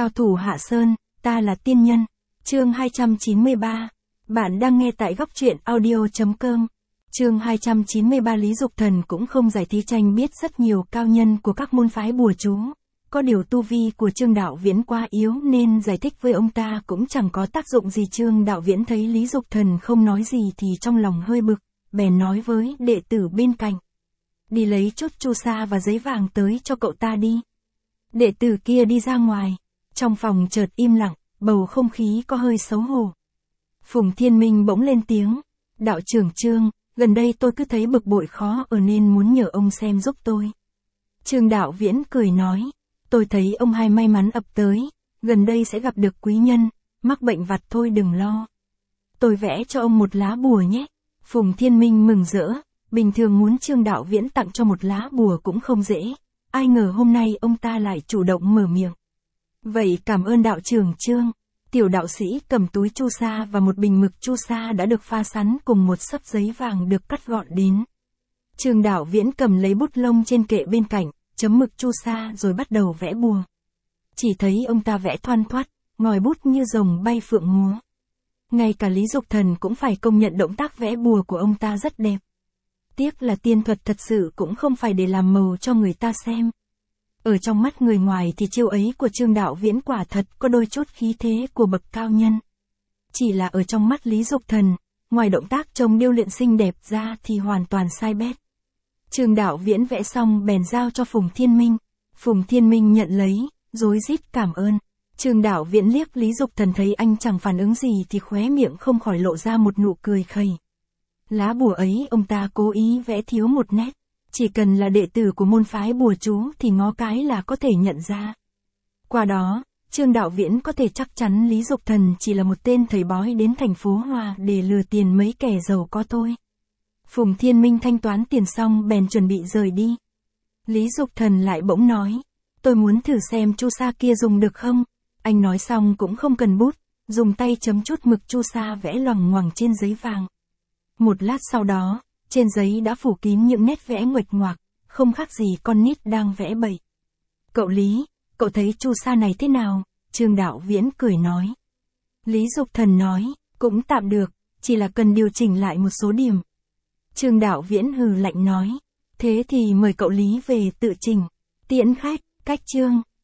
Cao thủ Hạ Sơn, ta là tiên nhân. Chương 293. Bạn đang nghe tại góc truyện audio.com. Chương 293. Lý Dục Thần cũng không giải thích tranh biết rất nhiều cao nhân của các môn phái bùa chú. Có điều tu vi của Trương Đạo Viễn quá yếu nên giải thích với ông ta cũng chẳng có tác dụng gì. Trương Đạo Viễn thấy Lý Dục Thần không nói gì thì trong lòng hơi bực, bèn nói với đệ tử bên cạnh. Đi lấy chút chu sa và giấy vàng tới cho cậu ta đi. Đệ tử kia đi ra ngoài. Trong phòng chợt im lặng, bầu không khí có hơi xấu hổ. Phùng Thiên Minh bỗng lên tiếng. Đạo trưởng Trương, gần đây tôi cứ thấy bực bội khó ở nên muốn nhờ ông xem giúp tôi. Trương Đạo Viễn cười nói. Tôi thấy ông hai may mắn ập tới, gần đây sẽ gặp được quý nhân, mắc bệnh vặt thôi đừng lo. Tôi vẽ cho ông một lá bùa nhé. Phùng Thiên Minh mừng rỡ, bình thường muốn Trương Đạo Viễn tặng cho một lá bùa cũng không dễ, ai ngờ hôm nay ông ta lại chủ động mở miệng. Vậy cảm ơn đạo trưởng Trương. Tiểu đạo sĩ cầm túi chu sa và một bình mực chu sa đã được pha sẵn cùng một xấp giấy vàng được cắt gọn đến. Trương Đạo Viễn cầm lấy bút lông trên kệ bên cạnh, chấm mực chu sa rồi bắt đầu vẽ bùa. Chỉ thấy ông ta vẽ thoăn thoắt, ngòi bút như rồng bay phượng múa. Ngay cả Lý Dục Thần cũng phải công nhận động tác vẽ bùa của ông ta rất đẹp. Tiếc là tiên thuật thật sự cũng không phải để làm màu cho người ta xem. Ở trong mắt người ngoài thì chiêu ấy của Trương Đạo Viễn quả thật có đôi chút khí thế của bậc cao nhân. Chỉ là ở trong mắt Lý Dục Thần, ngoài động tác trông điêu luyện xinh đẹp ra thì hoàn toàn sai bét. Trương Đạo Viễn vẽ xong bèn giao cho Phùng Thiên Minh. Phùng Thiên Minh nhận lấy, rối rít cảm ơn. Trương Đạo Viễn liếc Lý Dục Thần thấy anh chẳng phản ứng gì thì khóe miệng không khỏi lộ ra một nụ cười khẩy. Lá bùa ấy ông ta cố ý vẽ thiếu một nét. Chỉ cần là đệ tử của môn phái bùa chú thì ngó cái là có thể nhận ra. Qua đó, Trương Đạo Viễn có thể chắc chắn Lý Dục Thần chỉ là một tên thầy bói đến thành phố Hoa để lừa tiền mấy kẻ giàu có thôi. Phùng Thiên Minh thanh toán tiền xong bèn chuẩn bị rời đi. Lý Dục Thần lại bỗng nói. Tôi muốn thử xem chu sa kia dùng được không? Anh nói xong cũng không cần bút, dùng tay chấm chút mực chu sa vẽ loằng ngoằng trên giấy vàng. Một lát sau đó, trên giấy đã phủ kín những nét vẽ nguệch ngoạc, không khác gì con nít đang vẽ bậy. Cậu Lý, cậu thấy chu sa này thế nào? Trương Đạo Viễn cười nói. Lý Dục Thần nói, cũng tạm được, chỉ là cần điều chỉnh lại một số điểm. Trương Đạo Viễn hừ lạnh nói, thế thì mời cậu Lý về tự chỉnh. Tiễn khách, cách Trương.